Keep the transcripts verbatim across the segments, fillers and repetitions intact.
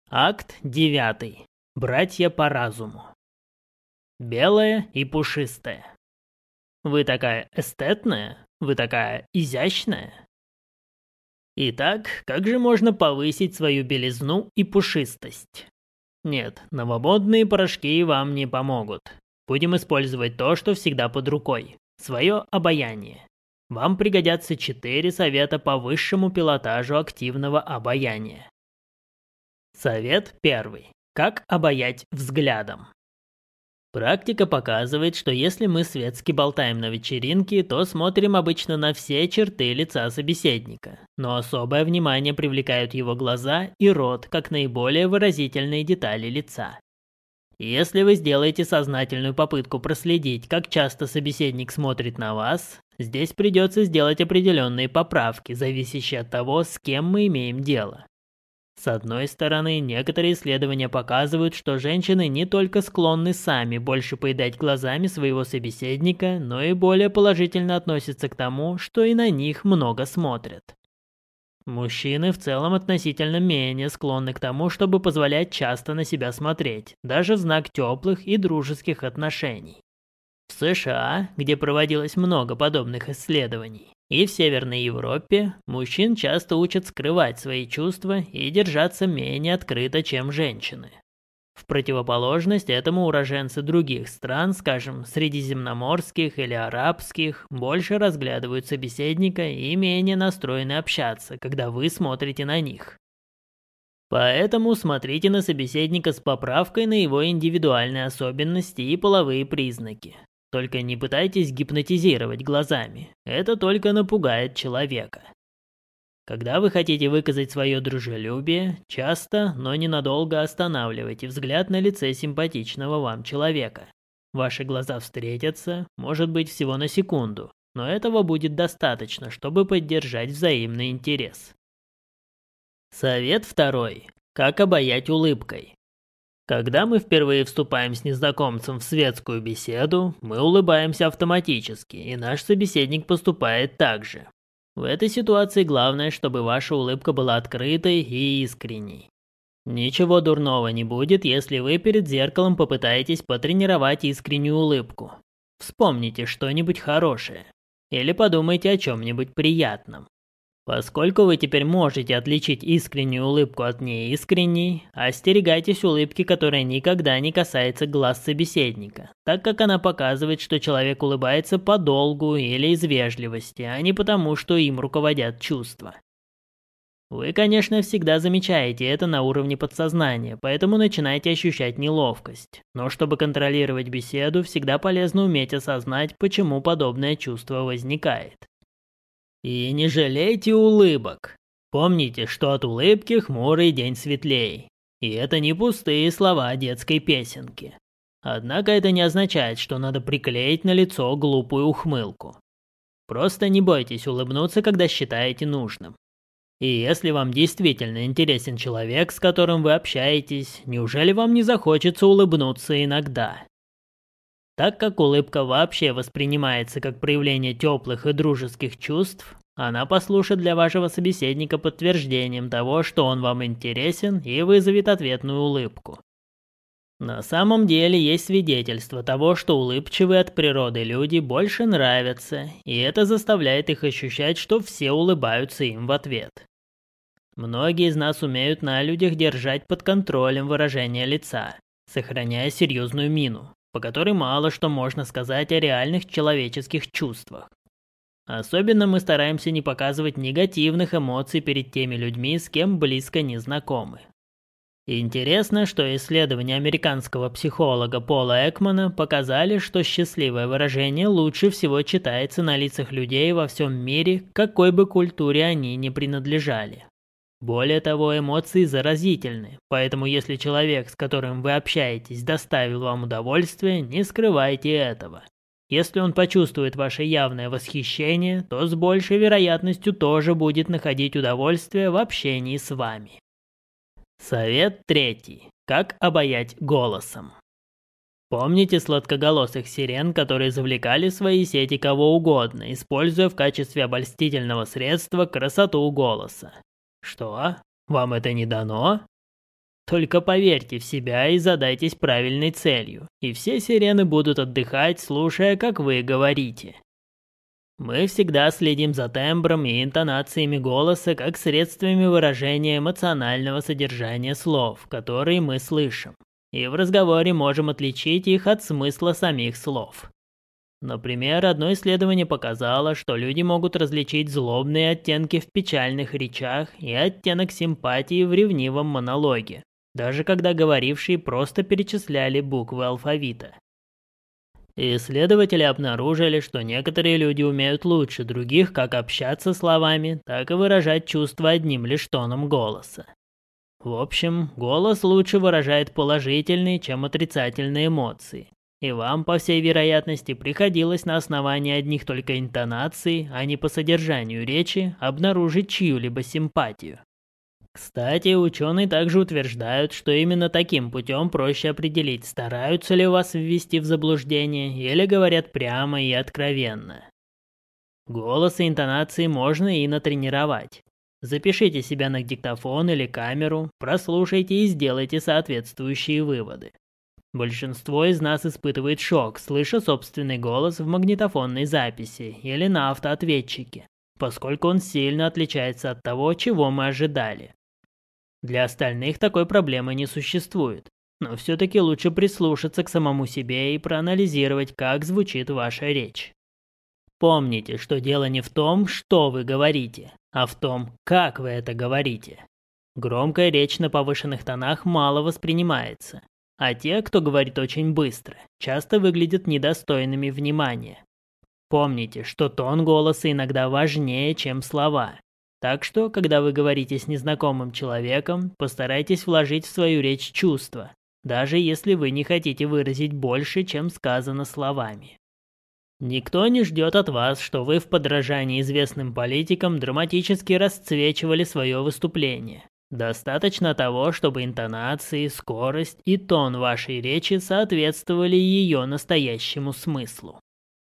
Акт девятый. Братья по разуму. Белая и пушистая. Вы такая эстетная? Вы такая изящная? Итак, как же можно повысить свою белизну и пушистость? Нет, новомодные порошки вам не помогут. Будем использовать то, что всегда под рукой. Свое обаяние. Вам пригодятся четыре совета по высшему пилотажу активного обаяния. Совет первый. Как обаять взглядом. Практика показывает, что если мы светски болтаем на вечеринке, то смотрим обычно на все черты лица собеседника, но особое внимание привлекают его глаза и рот как наиболее выразительные детали лица. Если вы сделаете сознательную попытку проследить, как часто собеседник смотрит на вас, здесь придется сделать определенные поправки, зависящие от того, с кем мы имеем дело. С одной стороны, некоторые исследования показывают, что женщины не только склонны сами больше поедать глазами своего собеседника, но и более положительно относятся к тому, что и на них много смотрят. Мужчины в целом относительно менее склонны к тому, чтобы позволять часто на себя смотреть, даже в знак теплых и дружеских отношений. В США, где проводилось много подобных исследований, и в Северной Европе мужчин часто учат скрывать свои чувства и держаться менее открыто, чем женщины. В противоположность этому уроженцы других стран, скажем, средиземноморских или арабских, больше разглядывают собеседника и менее настроены общаться, когда вы смотрите на них. Поэтому смотрите на собеседника с поправкой на его индивидуальные особенности и половые признаки. Только не пытайтесь гипнотизировать глазами, это только напугает человека. Когда вы хотите выказать свое дружелюбие, часто, но ненадолго останавливайте взгляд на лице симпатичного вам человека. Ваши глаза встретятся, может быть, всего на секунду, но этого будет достаточно, чтобы поддержать взаимный интерес. Совет второй. Как обаять улыбкой. Когда мы впервые вступаем с незнакомцем в светскую беседу, мы улыбаемся автоматически, и наш собеседник поступает так же. В этой ситуации главное, чтобы ваша улыбка была открытой и искренней. Ничего дурного не будет, если вы перед зеркалом попытаетесь потренировать искреннюю улыбку. Вспомните что-нибудь хорошее. Или подумайте о чем-нибудь приятном. Поскольку вы теперь можете отличить искреннюю улыбку от неискренней, остерегайтесь улыбки, которая никогда не касается глаз собеседника, так как она показывает, что человек улыбается подолгу или из вежливости, а не потому, что им руководят чувства. Вы, конечно, всегда замечаете это на уровне подсознания, поэтому начинаете ощущать неловкость. Но чтобы контролировать беседу, всегда полезно уметь осознать, почему подобное чувство возникает. И не жалейте улыбок. Помните, что от улыбки хмурый день светлей. И это не пустые слова детской песенки. Однако это не означает, что надо приклеить на лицо глупую ухмылку. Просто не бойтесь улыбнуться, когда считаете нужным. И если вам действительно интересен человек, с которым вы общаетесь, неужели вам не захочется улыбнуться иногда? Так как улыбка вообще воспринимается как проявление теплых и дружеских чувств, она послужит для вашего собеседника подтверждением того, что он вам интересен, и вызовет ответную улыбку. На самом деле есть свидетельство того, что улыбчивые от природы люди больше нравятся, и это заставляет их ощущать, что все улыбаются им в ответ. Многие из нас умеют на людях держать под контролем выражение лица, сохраняя серьезную мину, по которой мало что можно сказать о реальных человеческих чувствах. Особенно мы стараемся не показывать негативных эмоций перед теми людьми, с кем близко не знакомы. Интересно, что исследования американского психолога Пола Экмана показали, что счастливое выражение лучше всего читается на лицах людей во всем мире, к какой бы культуре они ни принадлежали. Более того, эмоции заразительны, поэтому если человек, с которым вы общаетесь, доставил вам удовольствие, не скрывайте этого. Если он почувствует ваше явное восхищение, то с большей вероятностью тоже будет находить удовольствие в общении с вами. Совет третий. Как обаять голосом. Помните сладкоголосых сирен, которые завлекали в свои сети кого угодно, используя в качестве обольстительного средства красоту голоса? Что? Вам это не дано? Только поверьте в себя и задайтесь правильной целью, и все сирены будут отдыхать, слушая, как вы говорите. Мы всегда следим за тембром и интонациями голоса как средствами выражения эмоционального содержания слов, которые мы слышим, и в разговоре можем отличить их от смысла самих слов. Например, одно исследование показало, что люди могут различить злобные оттенки в печальных речах и оттенок симпатии в ревнивом монологе, даже когда говорившие просто перечисляли буквы алфавита. Исследователи обнаружили, что некоторые люди умеют лучше других как общаться словами, так и выражать чувства одним лишь тоном голоса. В общем, голос лучше выражает положительные, чем отрицательные эмоции. И вам, по всей вероятности, приходилось на основании одних только интонаций, а не по содержанию речи, обнаружить чью-либо симпатию. Кстати, ученые также утверждают, что именно таким путем проще определить, стараются ли вас ввести в заблуждение или говорят прямо и откровенно. Голос и интонации можно и натренировать. Запишите себя на диктофон или камеру, прослушайте и сделайте соответствующие выводы. Большинство из нас испытывает шок, слыша собственный голос в магнитофонной записи или на автоответчике, поскольку он сильно отличается от того, чего мы ожидали. Для остальных такой проблемы не существует, но все-таки лучше прислушаться к самому себе и проанализировать, как звучит ваша речь. Помните, что дело не в том, что вы говорите, а в том, как вы это говорите. Громкая речь на повышенных тонах мало воспринимается, а те, кто говорит очень быстро, часто выглядят недостойными внимания. Помните, что тон голоса иногда важнее, чем слова. Так что, когда вы говорите с незнакомым человеком, постарайтесь вложить в свою речь чувства, даже если вы не хотите выразить больше, чем сказано словами. Никто не ждет от вас, что вы в подражании известным политикам драматически расцвечивали свое выступление. Достаточно того, чтобы интонации, скорость и тон вашей речи соответствовали ее настоящему смыслу.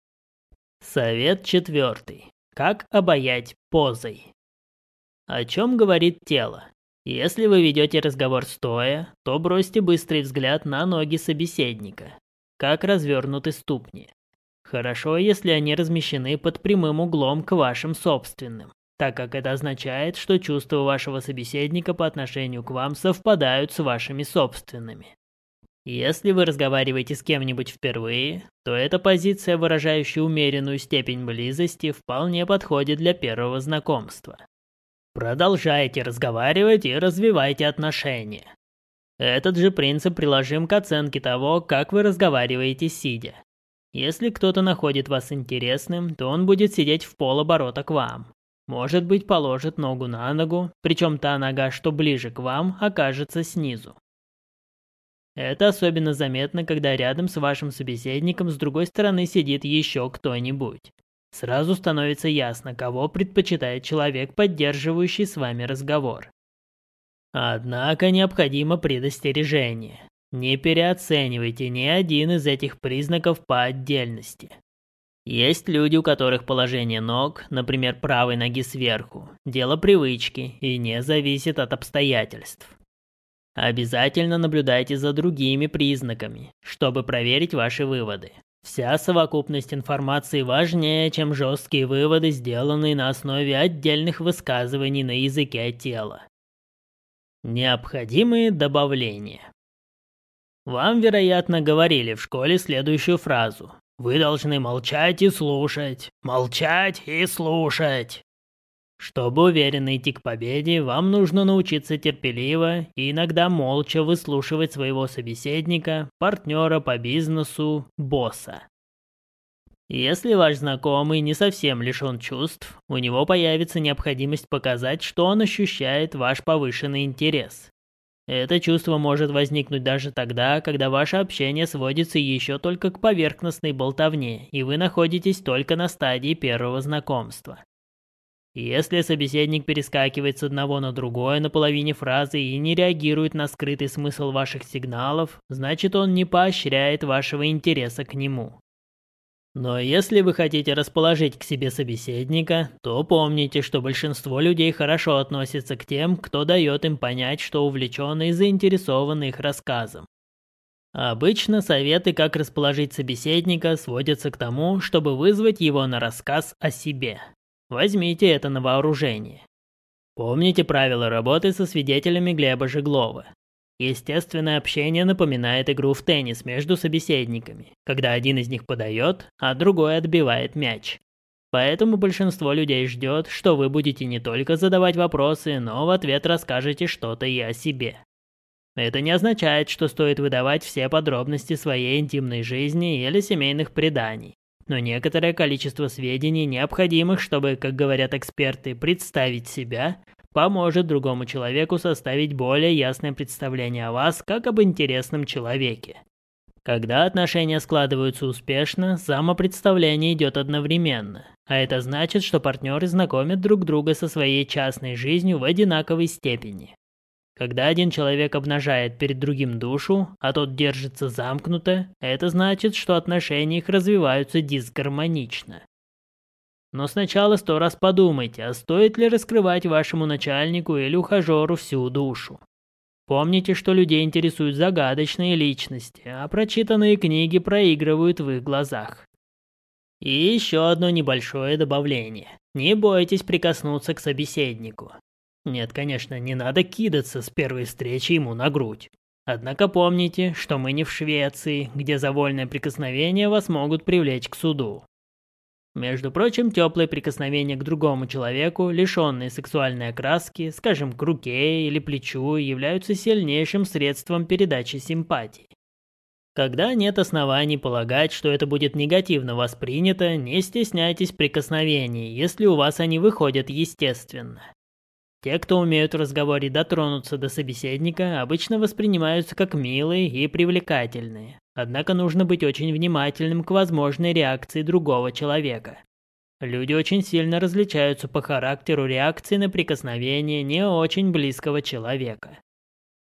Совет четвертый. Как обаять позой. О чем говорит тело? Если вы ведете разговор стоя, то бросьте быстрый взгляд на ноги собеседника. Как развернуты ступни. Хорошо, если они размещены под прямым углом к вашим собственным, так как это означает, что чувства вашего собеседника по отношению к вам совпадают с вашими собственными. Если вы разговариваете с кем-нибудь впервые, то эта позиция, выражающая умеренную степень близости, вполне подходит для первого знакомства. Продолжайте разговаривать и развивайте отношения. Этот же принцип приложим к оценке того, как вы разговариваете сидя. Если кто-то находит вас интересным, то он будет сидеть в полоборота к вам. Может быть, положит ногу на ногу, причем та нога, что ближе к вам, окажется снизу. Это особенно заметно, когда рядом с вашим собеседником с другой стороны сидит еще кто-нибудь. Сразу становится ясно, кого предпочитает человек, поддерживающий с вами разговор. Однако необходимо предостережение. Не переоценивайте ни один из этих признаков по отдельности. Есть люди, у которых положение ног, например, правой ноги сверху, дело привычки и не зависит от обстоятельств. Обязательно наблюдайте за другими признаками, чтобы проверить ваши выводы. Вся совокупность информации важнее, чем жесткие выводы, сделанные на основе отдельных высказываний на языке тела. Необходимые добавления. Вам, вероятно, говорили в школе следующую фразу. Вы должны молчать и слушать. Молчать и слушать. Чтобы уверенно идти к победе, вам нужно научиться терпеливо и иногда молча выслушивать своего собеседника, партнера по бизнесу, босса. Если ваш знакомый не совсем лишен чувств, у него появится необходимость показать, что он ощущает ваш повышенный интерес. Это чувство может возникнуть даже тогда, когда ваше общение сводится еще только к поверхностной болтовне, и вы находитесь только на стадии первого знакомства. Если собеседник перескакивает с одного на другое на половине фразы и не реагирует на скрытый смысл ваших сигналов, значит он не поощряет вашего интереса к нему. Но если вы хотите расположить к себе собеседника, то помните, что большинство людей хорошо относятся к тем, кто дает им понять, что увлечены и заинтересованы их рассказом. Обычно советы, как расположить собеседника, сводятся к тому, чтобы вызвать его на рассказ о себе. Возьмите это на вооружение. Помните правила работы со свидетелями Глеба Жеглова. Естественное общение напоминает игру в теннис между собеседниками, когда один из них подает, а другой отбивает мяч. Поэтому большинство людей ждет, что вы будете не только задавать вопросы, но в ответ расскажете что-то и о себе. Это не означает, что стоит выдавать все подробности своей интимной жизни или семейных преданий, но некоторое количество сведений, необходимых, чтобы, как говорят эксперты, представить себя, поможет другому человеку составить более ясное представление о вас как об интересном человеке. Когда отношения складываются успешно, самопредставление идет одновременно, а это значит, что партнеры знакомят друг друга со своей частной жизнью в одинаковой степени. Когда один человек обнажает перед другим душу, а тот держится замкнуто, это значит, что отношения их развиваются дисгармонично. Но сначала сто раз подумайте, а стоит ли раскрывать вашему начальнику или ухажеру всю душу. Помните, что людей интересуют загадочные личности, а прочитанные книги проигрывают в их глазах. И еще одно небольшое добавление. Не бойтесь прикоснуться к собеседнику. Нет, конечно, не надо кидаться с первой встречи ему на грудь. Однако помните, что мы не в Швеции, где за вольное прикосновение вас могут привлечь к суду. Между прочим, теплые прикосновения к другому человеку, лишенные сексуальной окраски, скажем, к руке или плечу, являются сильнейшим средством передачи симпатии. Когда нет оснований полагать, что это будет негативно воспринято, не стесняйтесь прикосновений, если у вас они выходят естественно. Те, кто умеют в разговоре дотронуться до собеседника, обычно воспринимаются как милые и привлекательные. Однако нужно быть очень внимательным к возможной реакции другого человека. Люди очень сильно различаются по характеру реакции на прикосновение не очень близкого человека.